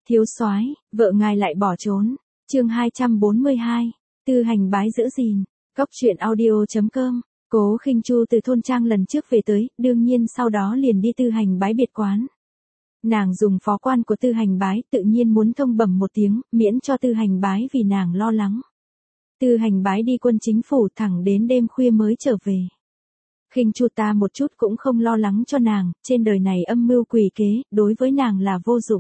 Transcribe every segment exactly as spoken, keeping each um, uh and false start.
Thiếu soái, vợ ngài lại bỏ trốn. Chương hai trăm bốn mươi hai. Tư Hành bái giữ gìn. Cốc truyện audio chấm com. Cố Khinh Chu từ thôn trang lần trước về tới, đương nhiên sau đó liền đi Tư Hành bái biệt quán. Nàng dùng phó quan của Tư Hành bái, tự nhiên muốn thông bẩm một tiếng, miễn cho Tư Hành bái vì nàng lo lắng. Tư Hành bái đi quân chính phủ thẳng đến đêm khuya mới trở về. Khinh Chu ta một chút cũng không lo lắng cho nàng, trên đời này âm mưu quỷ kế, đối với nàng là vô dụng.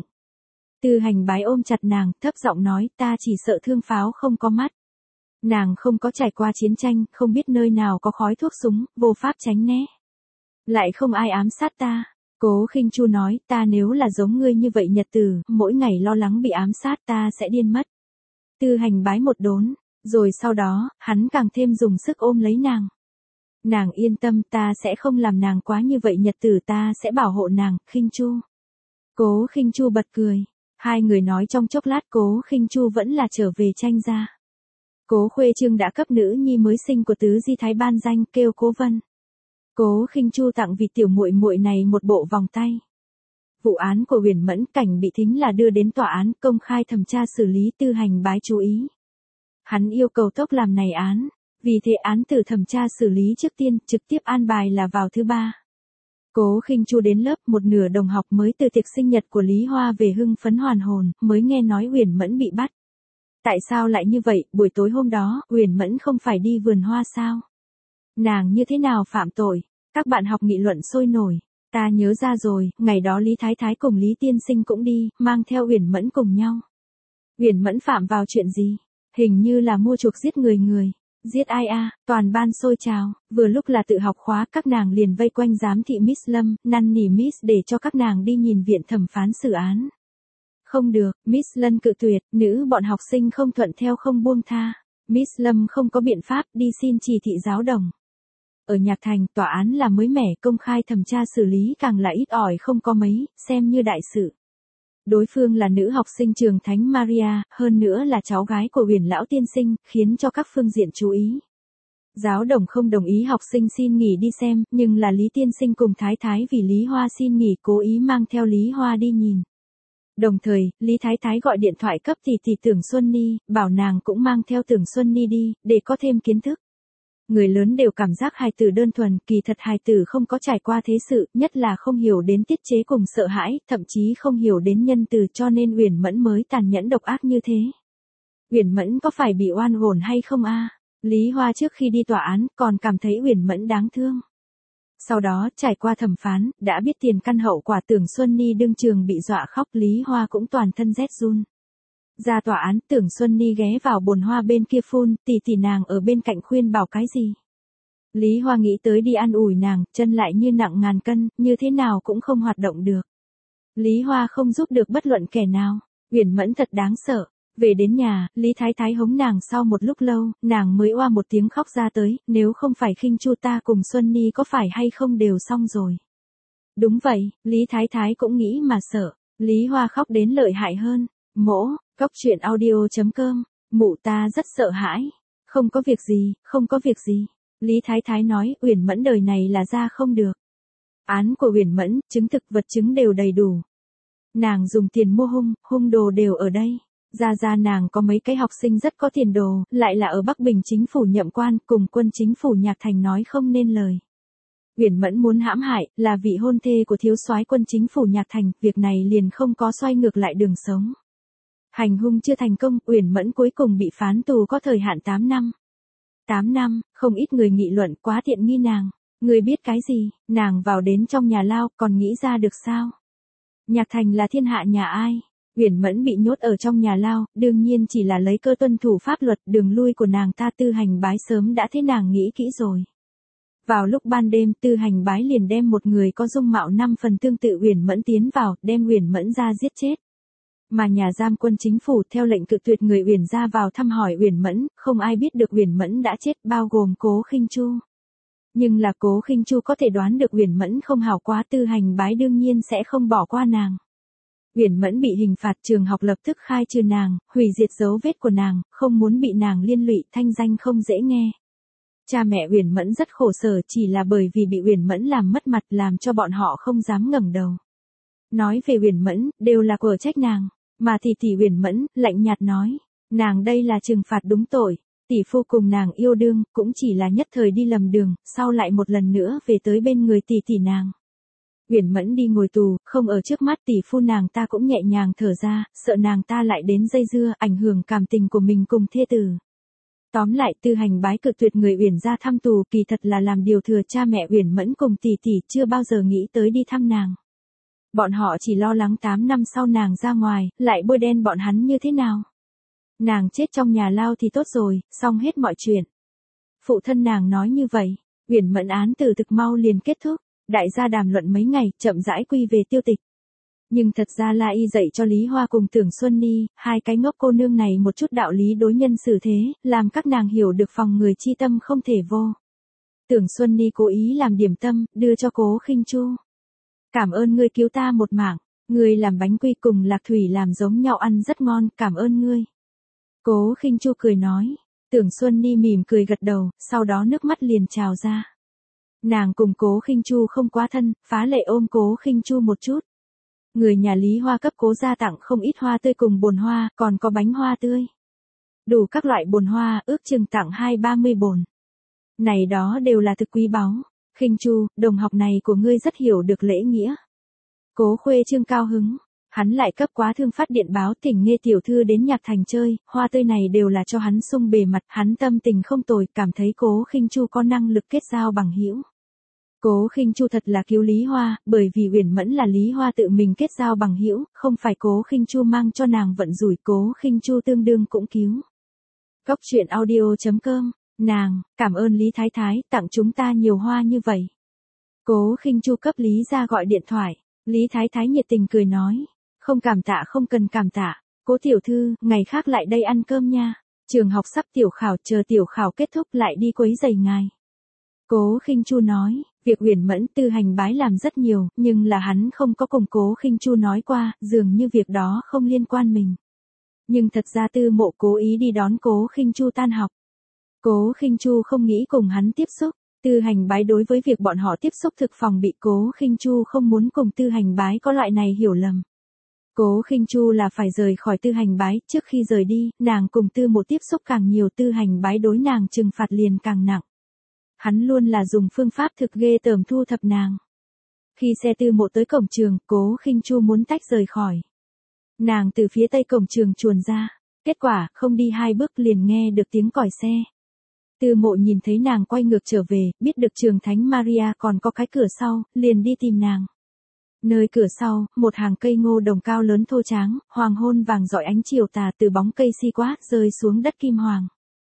Tư Hành bái ôm chặt nàng, thấp giọng nói, ta chỉ sợ thương pháo không có mắt. Nàng không có trải qua chiến tranh, không biết nơi nào có khói thuốc súng, vô pháp tránh né. Lại không ai ám sát ta. Cố Khinh Chu nói, ta nếu là giống ngươi như vậy nhật tử, mỗi ngày lo lắng bị ám sát ta sẽ điên mất. Tư Hành bái một đốn, rồi sau đó, hắn càng thêm dùng sức ôm lấy nàng. Nàng yên tâm, ta sẽ không làm nàng quá như vậy nhật tử, ta sẽ bảo hộ nàng, Khinh Chu. Cố Khinh Chu bật cười. Hai người nói trong chốc lát, Cố Khinh Chu vẫn là trở về Tranh gia. Cố Khuê Trương đã cấp nữ nhi mới sinh của tứ di thái ban danh, kêu Cố Vân. Cố Khinh Chu tặng vì tiểu muội muội này một bộ vòng tay. Vụ án của Huyền Mẫn Cảnh bị thính là đưa đến tòa án, công khai thẩm tra xử lý. Tư Hành bái chú ý. Hắn yêu cầu tốc làm này án, vì thế án tử thẩm tra xử lý trước tiên, trực tiếp an bài là vào thứ ba. Cố Khinh Chu đến lớp, một nửa đồng học mới từ tiệc sinh nhật của Lý Hoa về hưng phấn hoàn hồn, mới nghe nói Huyền Mẫn bị bắt. Tại sao lại như vậy, buổi tối hôm đó, Huyền Mẫn không phải đi vườn hoa sao? Nàng như thế nào phạm tội? Các bạn học nghị luận sôi nổi. Ta nhớ ra rồi, ngày đó Lý Thái Thái cùng Lý Tiên Sinh cũng đi, mang theo Huyền Mẫn cùng nhau. Huyền Mẫn phạm vào chuyện gì? Hình như là mua chuộc giết người người. Giết ai a? À? Toàn ban sôi trào, vừa lúc là tự học khóa, các nàng liền vây quanh giám thị Miss Lâm, năn nỉ Miss để cho các nàng đi nhìn viện thẩm phán xử án. Không được, Miss Lâm cự tuyệt, nữ bọn học sinh không thuận theo không buông tha. Miss Lâm không có biện pháp, đi xin chỉ thị giáo đồng. Ở Nhạc Thành, tòa án là mới mẻ, công khai thẩm tra xử lý càng là ít ỏi không có mấy, xem như đại sự. Đối phương là nữ học sinh trường Thánh Maria, hơn nữa là cháu gái của Huyền lão tiên sinh, khiến cho các phương diện chú ý. Giáo đồng không đồng ý học sinh xin nghỉ đi xem, nhưng là Lý tiên sinh cùng Thái Thái vì Lý Hoa xin nghỉ cố ý mang theo Lý Hoa đi nhìn. Đồng thời, Lý Thái Thái gọi điện thoại cấp tỷ tỷ Tưởng Xuân Ni, bảo nàng cũng mang theo Tưởng Xuân Ni đi, để có thêm kiến thức. Người lớn đều cảm giác hài tử đơn thuần, kỳ thật hài tử không có trải qua thế sự, nhất là không hiểu đến tiết chế cùng sợ hãi, thậm chí không hiểu đến nhân từ, cho nên Huyền Mẫn mới tàn nhẫn độc ác như thế. Huyền Mẫn có phải bị oan uổng hay không a? Lý Hoa trước khi đi tòa án, còn cảm thấy Huyền Mẫn đáng thương. Sau đó, trải qua thẩm phán, đã biết tiền căn hậu quả, Tưởng Xuân Ni đương trường bị dọa khóc, Lý Hoa cũng toàn thân rét run. Ra tòa án, Tưởng Xuân Ni ghé vào bồn hoa bên kia phun, tỷ tỷ nàng ở bên cạnh khuyên bảo cái gì. Lý Hoa nghĩ tới đi an ủi nàng, chân lại như nặng ngàn cân, như thế nào cũng không hoạt động được. Lý Hoa không giúp được bất luận kẻ nào. Huyền Mẫn thật đáng sợ. Về đến nhà, Lý Thái Thái hống nàng sau một lúc lâu, nàng mới oa một tiếng khóc ra tới, nếu không phải Khinh Chu ta cùng Xuân Ni có phải hay không đều xong rồi. Đúng vậy, Lý Thái Thái cũng nghĩ mà sợ. Lý Hoa khóc đến lợi hại hơn. Mỗ, cốc truyện audio chấm com, mụ ta rất sợ hãi. Không có việc gì, không có việc gì. Lý Thái Thái nói, Huyền Mẫn đời này là ra không được. Án của Huyền Mẫn, chứng thực vật chứng đều đầy đủ. Nàng dùng tiền mua hung, hung đồ đều ở đây. Ra ra nàng có mấy cái học sinh rất có tiền đồ, lại là ở Bắc Bình chính phủ nhậm quan, cùng quân chính phủ Nhạc Thành nói không nên lời. Huyền Mẫn muốn hãm hại, là vị hôn thê của thiếu soái quân chính phủ Nhạc Thành, việc này liền không có xoay ngược lại đường sống. Hành hung chưa thành công, Huyền Mẫn cuối cùng bị phán tù có thời hạn tám năm. tám năm, không ít người nghị luận quá tiện nghi nàng. Người biết cái gì, nàng vào đến trong nhà lao, còn nghĩ ra được sao? Nhạc Thành là thiên hạ nhà ai? Huyền Mẫn bị nhốt ở trong nhà lao, đương nhiên chỉ là lấy cơ tuân thủ pháp luật, đường lui của nàng ta Tư Hành bái sớm đã thế nàng nghĩ kỹ rồi. Vào lúc ban đêm, Tư Hành bái liền đem một người có dung mạo năm phần tương tự Huyền Mẫn tiến vào, đem Huyền Mẫn ra giết chết. Mà nhà giam quân chính phủ theo lệnh cự tuyệt người Huyền ra vào thăm hỏi Huyền Mẫn, không ai biết được Huyền Mẫn đã chết, bao gồm Cố Khinh Chu. Nhưng là Cố Khinh Chu có thể đoán được Huyền Mẫn không hảo quá, Tư Hành bái đương nhiên sẽ không bỏ qua nàng. Huyền Mẫn bị hình phạt, trường học lập tức khai trừ nàng, hủy diệt dấu vết của nàng, không muốn bị nàng liên lụy, thanh danh không dễ nghe. Cha mẹ Huyền Mẫn rất khổ sở, chỉ là bởi vì bị Huyền Mẫn làm mất mặt, làm cho bọn họ không dám ngẩng đầu. Nói về Huyền Mẫn, đều là của trách nàng. Mà thì tỷ Uyển Mẫn, lạnh nhạt nói, nàng đây là trừng phạt đúng tội, tỷ phu cùng nàng yêu đương, cũng chỉ là nhất thời đi lầm đường, sau lại một lần nữa về tới bên người tỷ tỷ nàng. Uyển Mẫn đi ngồi tù, không ở trước mắt tỷ phu nàng ta cũng nhẹ nhàng thở ra, sợ nàng ta lại đến dây dưa, ảnh hưởng cảm tình của mình cùng thê tử. Tóm lại, Tư Hành Bái cự tuyệt người Uyển gia thăm tù, kỳ thật là làm điều thừa cha mẹ Uyển Mẫn cùng tỷ tỷ chưa bao giờ nghĩ tới đi thăm nàng. Bọn họ chỉ lo lắng tám năm sau nàng ra ngoài, lại bôi đen bọn hắn như thế nào. Nàng chết trong nhà lao thì tốt rồi, xong hết mọi chuyện. Phụ thân nàng nói như vậy, Uyển Mẫn án tử thực mau liền kết thúc, đại gia đàm luận mấy ngày, chậm rãi quy về tiêu tịch. Nhưng thật ra La Y dạy cho Lý Hoa cùng Tưởng Xuân Ni, hai cái ngốc cô nương này một chút đạo lý đối nhân xử thế, làm các nàng hiểu được phòng người chi tâm không thể vô. Tưởng Xuân Ni cố ý làm điểm tâm, đưa cho Cố Khinh Chu. Cảm ơn ngươi cứu ta một mạng, ngươi làm bánh quy cùng Lạc Thủy làm giống nhau ăn rất ngon, cảm ơn ngươi. Cố Khinh Chu cười nói, Tưởng Xuân Ni mỉm cười gật đầu, sau đó nước mắt liền trào ra. Nàng cùng Cố Khinh Chu không quá thân, phá lệ ôm Cố Khinh Chu một chút. Người nhà Lý Hoa cấp Cố gia tặng không ít hoa tươi cùng bồn hoa, còn có bánh hoa tươi. Đủ các loại bồn hoa, ước chừng tặng hai ba mươi bồn. Này đó đều là thực quý báu. Khinh Chu, đồng học này của ngươi rất hiểu được lễ nghĩa. Cố Khuê Trương cao hứng, hắn lại cấp Quá Thương phát điện báo thỉnh Nghê tiểu thư đến Nhạc Thành chơi, hoa tươi này đều là cho hắn sung bề mặt, hắn tâm tình không tồi, cảm thấy Cố Khinh Chu có năng lực kết giao bằng hữu. Cố Khinh Chu thật là cứu Lý Hoa, bởi vì Uyển Mẫn là Lý Hoa tự mình kết giao bằng hữu, không phải Cố Khinh Chu mang cho nàng vận rủi, Cố Khinh Chu tương đương cũng cứu. Góc truyện audio chấm com, nàng, cảm ơn Lý Thái Thái, tặng chúng ta nhiều hoa như vậy. Cố Khinh Chu cấp Lý gia gọi điện thoại, Lý Thái Thái nhiệt tình cười nói, không cảm tạ không cần cảm tạ, Cố tiểu thư, ngày khác lại đây ăn cơm nha, trường học sắp tiểu khảo, chờ tiểu khảo kết thúc lại đi quấy rầy ngài. Cố Khinh Chu nói, việc Uyển Mẫn Tư Hành Bái làm rất nhiều, nhưng là hắn không có cùng Cố Khinh Chu nói qua, dường như việc đó không liên quan mình. Nhưng thật ra Tư Mộ cố ý đi đón Cố Khinh Chu tan học. Cố Khinh Chu không nghĩ cùng hắn tiếp xúc, Tư Hành Bái đối với việc bọn họ tiếp xúc thực phòng bị, Cố Khinh Chu không muốn cùng Tư Hành Bái có loại này hiểu lầm. Cố Khinh Chu là phải rời khỏi Tư Hành Bái, trước khi rời đi, nàng cùng Tư Mộ tiếp xúc càng nhiều, Tư Hành Bái đối nàng trừng phạt liền càng nặng. Hắn luôn là dùng phương pháp thực ghê tởm thu thập nàng. Khi xe Tư Mộ tới cổng trường, Cố Khinh Chu muốn tách rời khỏi. Nàng từ phía tây cổng trường chuồn ra, kết quả, không đi hai bước liền nghe được tiếng còi xe. Tư Mộ nhìn thấy nàng quay ngược trở về, biết được trường Thánh Maria còn có cái cửa sau, liền đi tìm nàng. Nơi cửa sau, một hàng cây ngô đồng cao lớn thô tráng, hoàng hôn vàng rọi ánh chiều tà từ bóng cây si quát rơi xuống đất kim hoàng.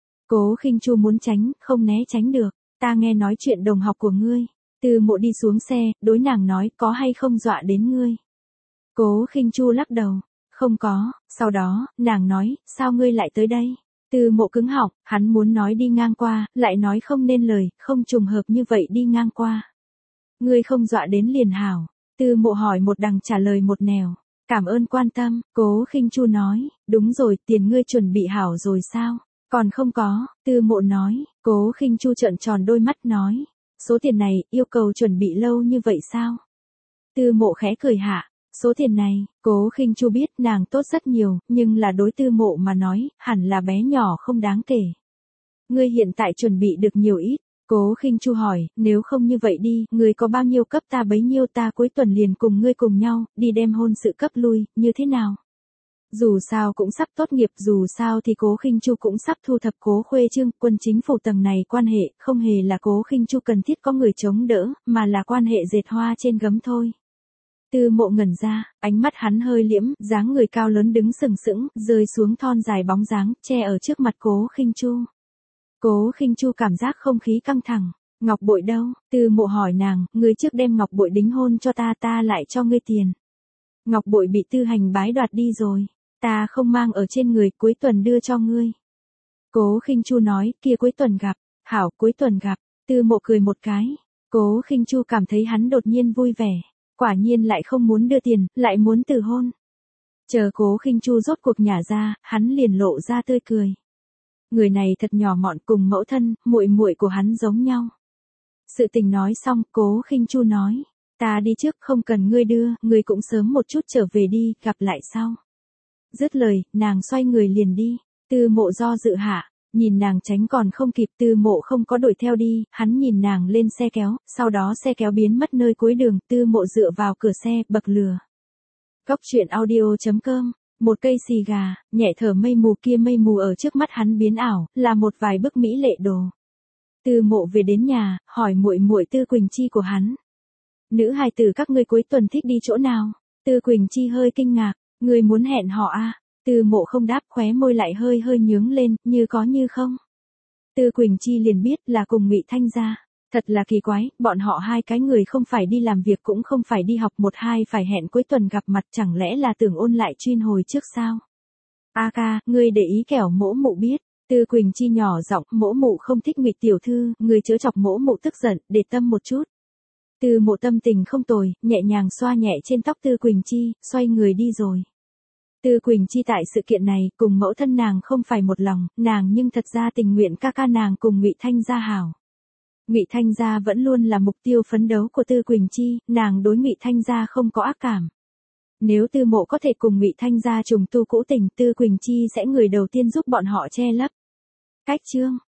Cố Khinh Chu muốn tránh, không né tránh được. Ta nghe nói chuyện đồng học của ngươi. Tư Mộ đi xuống xe, đối nàng nói, có hay không dọa đến ngươi. Cố Khinh Chu lắc đầu, không có. Sau đó, nàng nói, sao ngươi lại tới đây? Tư Mộ cứng họng, hắn muốn nói đi ngang qua, lại nói không nên lời, không trùng hợp như vậy đi ngang qua. Ngươi không dọa đến liền hảo. Tư Mộ hỏi một đằng trả lời một nẻo. Cảm ơn quan tâm. Cố Khinh Chu nói, đúng rồi, tiền ngươi chuẩn bị hảo rồi sao? Còn không có. Tư Mộ nói. Cố Khinh Chu trợn tròn đôi mắt nói, số tiền này, yêu cầu chuẩn bị lâu như vậy sao? Tư Mộ khẽ cười hạ, số tiền này, Cố Khinh Chu biết nàng tốt rất nhiều, nhưng là đối Tư Mộ mà nói, hẳn là bé nhỏ không đáng kể. Ngươi hiện tại chuẩn bị được nhiều ít? Cố Khinh Chu hỏi, nếu không như vậy đi, ngươi có bao nhiêu cấp ta bấy nhiêu, ta cuối tuần liền cùng ngươi cùng nhau, đi đem hôn sự cấp lui, như thế nào? Dù sao cũng sắp tốt nghiệp, dù sao thì Cố Khinh Chu cũng sắp thu thập Cố Khuê Trương, quân chính phủ tầng này quan hệ, không hề là Cố Khinh Chu cần thiết có người chống đỡ, mà là quan hệ dệt hoa trên gấm thôi. Tư Mộ ngẩn ra, ánh mắt hắn hơi liễm, dáng người cao lớn đứng sừng sững, rơi xuống thon dài bóng dáng, che ở trước mặt Cố Khinh Chu. Cố Khinh Chu cảm giác không khí căng thẳng. Ngọc bội đâu? Tư Mộ hỏi nàng, ngươi trước đem ngọc bội đính hôn cho ta, ta lại cho ngươi tiền. Ngọc bội bị Tư Hành Bái đoạt đi rồi. Ta không mang ở trên người, cuối tuần đưa cho ngươi. Cố Khinh Chu nói, kia cuối tuần gặp. Hảo, cuối tuần gặp. Tư Mộ cười một cái. Cố Khinh Chu cảm thấy hắn đột nhiên vui vẻ. Quả nhiên lại không muốn đưa tiền, lại muốn từ hôn. Chờ Cố Khinh Chu rốt cuộc nhả ra, hắn liền lộ ra tươi cười. Người này thật nhỏ mọn, cùng mẫu thân, muội muội của hắn giống nhau. Sự tình nói xong, Cố Khinh Chu nói, ta đi trước, không cần ngươi đưa, ngươi cũng sớm một chút trở về đi, gặp lại sau. Dứt lời, nàng xoay người liền đi. Tư Mộ do dự hạ, nhìn nàng tránh còn không kịp, Tư Mộ không có đuổi theo đi, hắn nhìn nàng lên xe kéo, sau đó xe kéo biến mất nơi cuối đường, Tư Mộ dựa vào cửa xe, bật lửa. Cốc truyện audio chấm com. Một cây xì gà, nhẹ thở mây mù kia, mây mù ở trước mắt hắn biến ảo, là một vài bức mỹ lệ đồ. Tư Mộ về đến nhà, hỏi muội muội Tư Quỳnh Chi của hắn. Nữ hài tử các ngươi cuối tuần thích đi chỗ nào? Tư Quỳnh Chi hơi kinh ngạc, ngươi muốn hẹn họ à? Tư Mộ không đáp, khóe môi lại hơi hơi nhướng lên, như có như không. Tư Quỳnh Chi liền biết là cùng Ngụy Thanh gia. Thật là kỳ quái, bọn họ hai cái người không phải đi làm việc cũng không phải đi học, một hai phải hẹn cuối tuần gặp mặt, chẳng lẽ là tưởng ôn lại chuyên hồi trước sao? A ca, ngươi để ý kẻo mỗ mụ biết. Tư Quỳnh Chi nhỏ giọng, mỗ mụ không thích Ngụy tiểu thư, ngươi chớ chọc mỗ mụ tức giận, để tâm một chút. Tư Mộ tâm tình không tồi, nhẹ nhàng xoa nhẹ trên tóc Tư Quỳnh Chi, xoay người đi rồi. Tư Quỳnh Chi tại sự kiện này, cùng mẫu thân nàng không phải một lòng, nàng nhưng thật ra tình nguyện ca ca nàng cùng Ngụy Thanh gia hảo. Ngụy Thanh gia vẫn luôn là mục tiêu phấn đấu của Tư Quỳnh Chi, nàng đối Ngụy Thanh gia không có ác cảm. Nếu Tư Mộ có thể cùng Ngụy Thanh gia trùng tu cũ tình, Tư Quỳnh Chi sẽ người đầu tiên giúp bọn họ che lấp. Cách chương